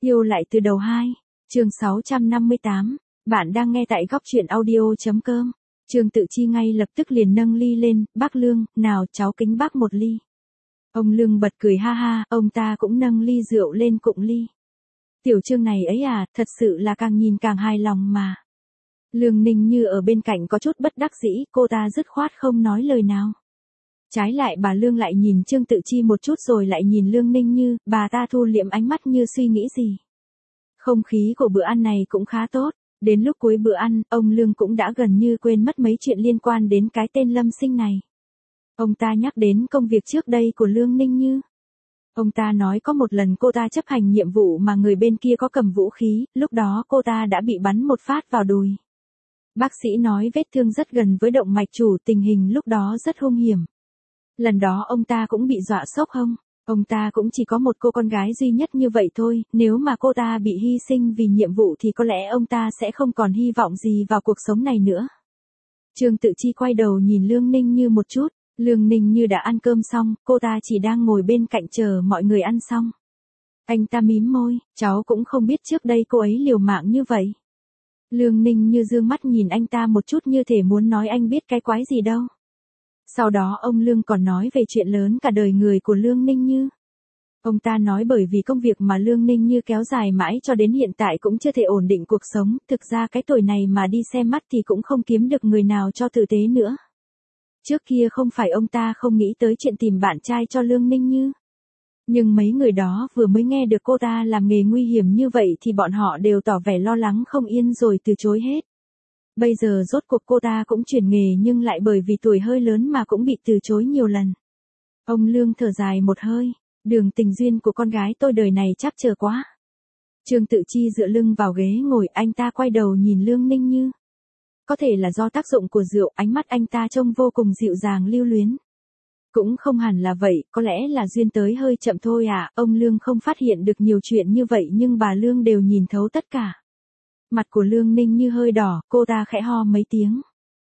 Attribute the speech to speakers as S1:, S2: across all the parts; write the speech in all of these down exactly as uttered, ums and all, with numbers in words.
S1: Yêu lại từ đầu hai, chương sáu trăm năm mươi tám, bạn đang nghe tại góc truyện audio.com. Trương Tự Chi ngay lập tức liền nâng ly lên, bác Lương, nào cháu kính bác một ly. Ông Lương bật cười ha ha, ông ta cũng nâng ly rượu lên cụng ly. Tiểu Trương này ấy à, thật sự là càng nhìn càng hài lòng mà. Lương Ninh Như ở bên cạnh có chút bất đắc dĩ, cô ta dứt khoát không nói lời nào. Trái lại bà Lương lại nhìn Trương Tự Chi một chút rồi lại nhìn Lương Ninh Như, bà ta thu liệm ánh mắt như suy nghĩ gì. Không khí của bữa ăn này cũng khá tốt, đến lúc cuối bữa ăn, ông Lương cũng đã gần như quên mất mấy chuyện liên quan đến cái tên Lâm Sinh này. Ông ta nhắc đến công việc trước đây của Lương Ninh Như. Ông ta nói có một lần cô ta chấp hành nhiệm vụ mà người bên kia có cầm vũ khí, lúc đó cô ta đã bị bắn một phát vào đùi. Bác sĩ nói vết thương rất gần với động mạch chủ, tình hình lúc đó rất hung hiểm. Lần đó ông ta cũng bị dọa sốc hông, ông ta cũng chỉ có một cô con gái duy nhất như vậy thôi, nếu mà cô ta bị hy sinh vì nhiệm vụ thì có lẽ ông ta sẽ không còn hy vọng gì vào cuộc sống này nữa. Trương Tự Chi quay đầu nhìn Lương Ninh Như một chút, Lương Ninh Như đã ăn cơm xong, cô ta chỉ đang ngồi bên cạnh chờ mọi người ăn xong. Anh ta mím môi, cháu cũng không biết trước đây cô ấy liều mạng như vậy. Lương Ninh Như dương mắt nhìn anh ta một chút như thể muốn nói anh biết cái quái gì đâu. Sau đó ông Lương còn nói về chuyện lớn cả đời người của Lương Ninh Như. Ông ta nói bởi vì công việc mà Lương Ninh Như kéo dài mãi cho đến hiện tại cũng chưa thể ổn định cuộc sống, thực ra cái tuổi này mà đi xem mắt thì cũng không kiếm được người nào cho tử tế nữa. Trước kia không phải ông ta không nghĩ tới chuyện tìm bạn trai cho Lương Ninh Như. Nhưng mấy người đó vừa mới nghe được cô ta làm nghề nguy hiểm như vậy thì bọn họ đều tỏ vẻ lo lắng không yên rồi từ chối hết. Bây giờ rốt cuộc cô ta cũng chuyển nghề nhưng lại bởi vì tuổi hơi lớn mà cũng bị từ chối nhiều lần. Ông Lương thở dài một hơi, đường tình duyên của con gái tôi đời này chắc chờ quá. Trương Tự Chi dựa lưng vào ghế ngồi, anh ta quay đầu nhìn Lương Ninh Như. Có thể là do tác dụng của rượu, ánh mắt anh ta trông vô cùng dịu dàng lưu luyến. Cũng không hẳn là vậy, có lẽ là duyên tới hơi chậm thôi à, ông Lương không phát hiện được nhiều chuyện như vậy nhưng bà Lương đều nhìn thấu tất cả. Mặt của Lương Ninh Như hơi đỏ, cô ta khẽ ho mấy tiếng.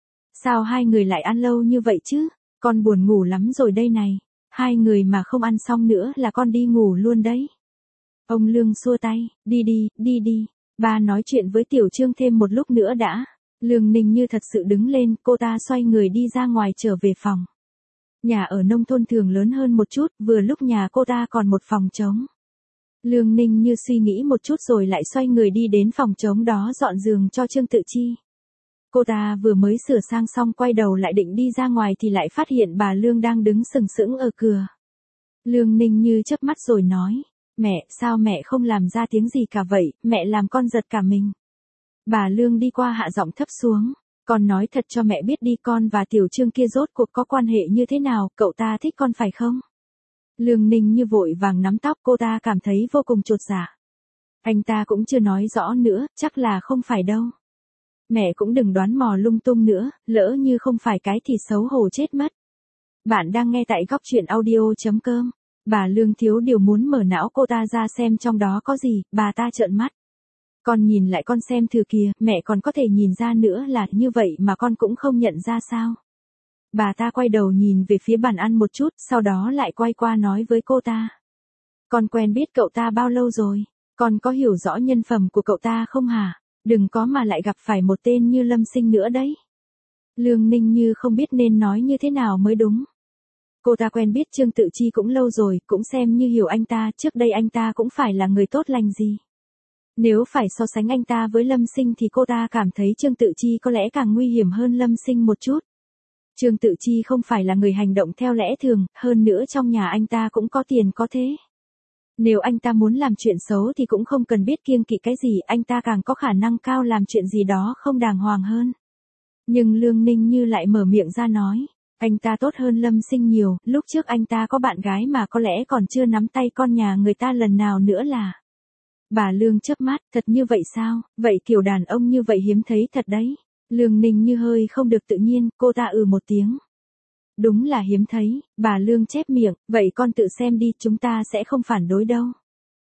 S1: Sao hai người lại ăn lâu như vậy chứ, con buồn ngủ lắm rồi đây này, hai người mà không ăn xong nữa là con đi ngủ luôn đấy. Ông Lương xua tay, đi đi, đi đi, ba nói chuyện với Tiểu Trương thêm một lúc nữa đã. Lương Ninh Như thật sự đứng lên, cô ta xoay người đi ra ngoài trở về phòng. Nhà ở nông thôn thường lớn hơn một chút, vừa lúc nhà cô ta còn một phòng trống. Lương Ninh Như suy nghĩ một chút rồi lại xoay người đi đến phòng trống đó dọn giường cho Trương Tự Chi. Cô ta vừa mới sửa sang xong quay đầu lại định đi ra ngoài thì lại phát hiện bà Lương đang đứng sừng sững ở cửa. Lương Ninh Như chớp mắt rồi nói, mẹ, sao mẹ không làm ra tiếng gì cả vậy, mẹ làm con giật cả mình. Bà Lương đi qua hạ giọng thấp xuống, con nói thật cho mẹ biết đi, con và Tiểu Trương kia rốt cuộc có quan hệ như thế nào, cậu ta thích con phải không? Lương Ninh Như vội vàng nắm tóc, cô ta cảm thấy vô cùng chột dạ. Anh ta cũng chưa nói rõ nữa, chắc là không phải đâu. Mẹ cũng đừng đoán mò lung tung nữa, lỡ như không phải cái thì xấu hổ chết mất. Bạn đang nghe tại góc truyện audio.com. Bà Lương thiếu điều muốn mở não cô ta ra xem trong đó có gì, bà ta trợn mắt. Con nhìn lại con xem thử kìa, mẹ còn có thể nhìn ra nữa là như vậy mà con cũng không nhận ra sao. Bà ta quay đầu nhìn về phía bàn ăn một chút, sau đó lại quay qua nói với cô ta. Con quen biết cậu ta bao lâu rồi? Con có hiểu rõ nhân phẩm của cậu ta không hả? Đừng có mà lại gặp phải một tên như Lâm Sinh nữa đấy. Lương Ninh Như không biết nên nói như thế nào mới đúng. Cô ta quen biết Trương Tự Chi cũng lâu rồi, cũng xem như hiểu anh ta, trước đây anh ta cũng phải là người tốt lành gì. Nếu phải so sánh anh ta với Lâm Sinh thì cô ta cảm thấy Trương Tự Chi có lẽ càng nguy hiểm hơn Lâm Sinh một chút. Trương Tự Chi không phải là người hành động theo lẽ thường, hơn nữa trong nhà anh ta cũng có tiền có thế. Nếu anh ta muốn làm chuyện xấu thì cũng không cần biết kiêng kỵ cái gì, anh ta càng có khả năng cao làm chuyện gì đó không đàng hoàng hơn. Nhưng Lương Ninh Như lại mở miệng ra nói, anh ta tốt hơn Lâm Sinh nhiều, lúc trước anh ta có bạn gái mà có lẽ còn chưa nắm tay con nhà người ta lần nào nữa là. Bà Lương chớp mắt, thật như vậy sao, vậy kiểu đàn ông như vậy hiếm thấy thật đấy. Lương Ninh Như hơi không được tự nhiên, cô ta ừ một tiếng. Đúng là hiếm thấy, bà Lương chép miệng, vậy con tự xem đi, chúng ta sẽ không phản đối đâu.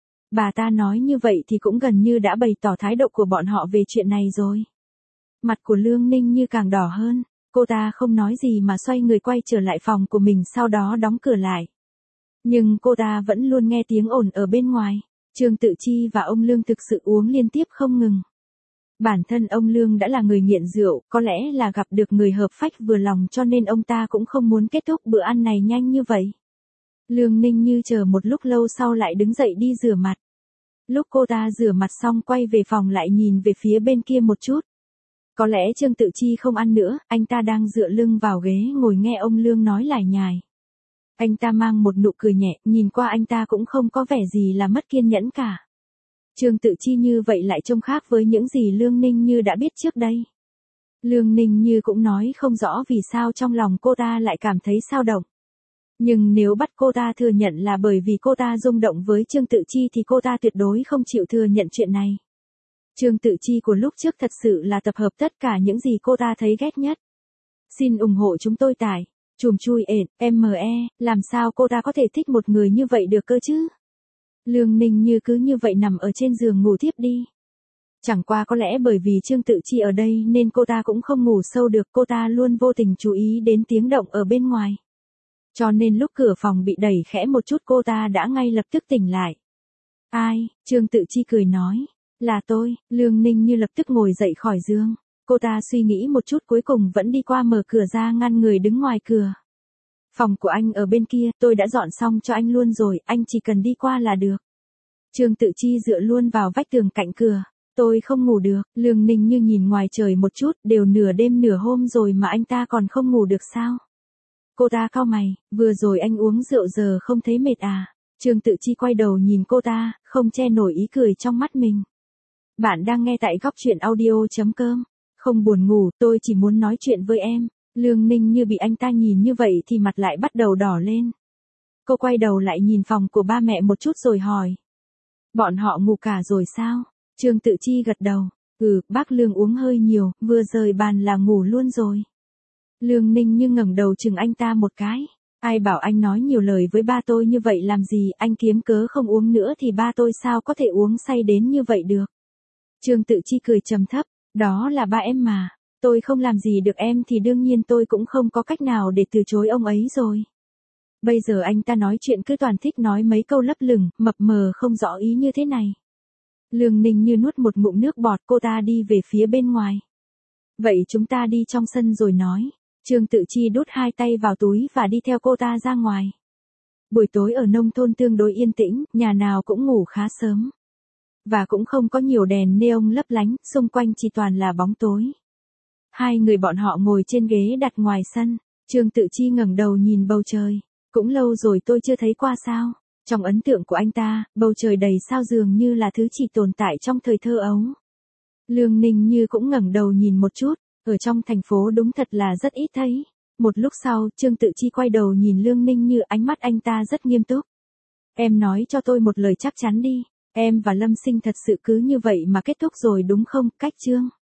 S1: Bà ta nói như vậy thì cũng gần như đã bày tỏ thái độ của bọn họ về chuyện này rồi. Mặt của Lương Ninh Như càng đỏ hơn, cô ta không nói gì mà xoay người quay trở lại phòng của mình sau đó đóng cửa lại. Nhưng cô ta vẫn luôn nghe tiếng ồn ở bên ngoài. Trương Tự Chi và ông Lương thực sự uống liên tiếp không ngừng. Bản thân ông Lương đã là người nghiện rượu, có lẽ là gặp được người hợp phách vừa lòng cho nên ông ta cũng không muốn kết thúc bữa ăn này nhanh như vậy. Lương Ninh Như chờ một lúc lâu sau lại đứng dậy đi rửa mặt. Lúc cô ta rửa mặt xong quay về phòng lại nhìn về phía bên kia một chút. Có lẽ Trương Tự Chi không ăn nữa, anh ta đang dựa lưng vào ghế ngồi nghe ông Lương nói lải nhải. Anh ta mang một nụ cười nhẹ, nhìn qua anh ta cũng không có vẻ gì là mất kiên nhẫn cả. Trương Tự Chi như vậy lại trông khác với những gì Lương Ninh Như đã biết trước đây. Lương Ninh Như cũng nói không rõ vì sao trong lòng cô ta lại cảm thấy xao động. Nhưng nếu bắt cô ta thừa nhận là bởi vì cô ta rung động với Trương Tự Chi thì cô ta tuyệt đối không chịu thừa nhận chuyện này. Trương Tự Chi của lúc trước thật sự là tập hợp tất cả những gì cô ta thấy ghét nhất. Xin ủng hộ chúng tôi tải. Chùm chui ệt, em e, làm sao cô ta có thể thích một người như vậy được cơ chứ? Lương Ninh Như cứ như vậy nằm ở trên giường ngủ tiếp đi. Chẳng qua có lẽ bởi vì Trương Tự Chi ở đây nên cô ta cũng không ngủ sâu được, cô ta luôn vô tình chú ý đến tiếng động ở bên ngoài. Cho nên lúc cửa phòng bị đẩy khẽ một chút cô ta đã ngay lập tức tỉnh lại. Ai? Trương Tự Chi cười nói. Là tôi. Lương Ninh Như lập tức ngồi dậy khỏi giường. Cô ta suy nghĩ một chút cuối cùng vẫn đi qua mở cửa ra ngăn người đứng ngoài cửa. Phòng của anh ở bên kia, tôi đã dọn xong cho anh luôn rồi, anh chỉ cần đi qua là được. Trương Tự Chi dựa luôn vào vách tường cạnh cửa. Tôi không ngủ được. Lương Ninh Như nhìn ngoài trời một chút, đều nửa đêm nửa hôm rồi mà anh ta còn không ngủ được sao? Cô ta cau mày, vừa rồi anh uống rượu giờ không thấy mệt à? Trương Tự Chi quay đầu nhìn cô ta, không che nổi ý cười trong mắt mình. Bạn đang nghe tại góc truyện audio chấm com. Không buồn ngủ, tôi chỉ muốn nói chuyện với em. Lương Ninh Như bị anh ta nhìn như vậy thì mặt lại bắt đầu đỏ lên. Cô quay đầu lại nhìn phòng của ba mẹ một chút rồi hỏi. Bọn họ ngủ cả rồi sao? Trương Tự Chi gật đầu. Ừ, bác Lương uống hơi nhiều, vừa rời bàn là ngủ luôn rồi. Lương Ninh Như ngẩng đầu chừng anh ta một cái. Ai bảo anh nói nhiều lời với ba tôi như vậy làm gì, anh kiếm cớ không uống nữa thì ba tôi sao có thể uống say đến như vậy được. Trương Tự Chi cười trầm thấp. Đó là ba em mà. Tôi không làm gì được em thì đương nhiên tôi cũng không có cách nào để từ chối ông ấy rồi. Bây giờ anh ta nói chuyện cứ toàn thích nói mấy câu lấp lửng, mập mờ không rõ ý như thế này. Lương Ninh Như nuốt một ngụm nước bọt, cô ta đi về phía bên ngoài. Vậy chúng ta đi trong sân rồi nói. Trương Tự Chi đút hai tay vào túi và đi theo cô ta ra ngoài. Buổi tối ở nông thôn tương đối yên tĩnh, nhà nào cũng ngủ khá sớm. Và cũng không có nhiều đèn neon lấp lánh, xung quanh chỉ toàn là bóng tối. Hai người bọn họ ngồi trên ghế đặt ngoài sân. Trương Tự Chi ngẩng đầu nhìn bầu trời. Cũng lâu rồi tôi chưa thấy qua sao. Trong ấn tượng của anh ta, bầu trời đầy sao dường như là thứ chỉ tồn tại trong thời thơ ấu. Lương Ninh Như cũng ngẩng đầu nhìn một chút. Ở trong thành phố đúng thật là rất ít thấy. Một lúc sau, Trương Tự Chi quay đầu nhìn Lương Ninh Như, ánh mắt anh ta rất nghiêm túc. Em nói cho tôi một lời chắc chắn đi. Em và Lâm Sinh thật sự cứ như vậy mà kết thúc rồi đúng không, Cách Trương?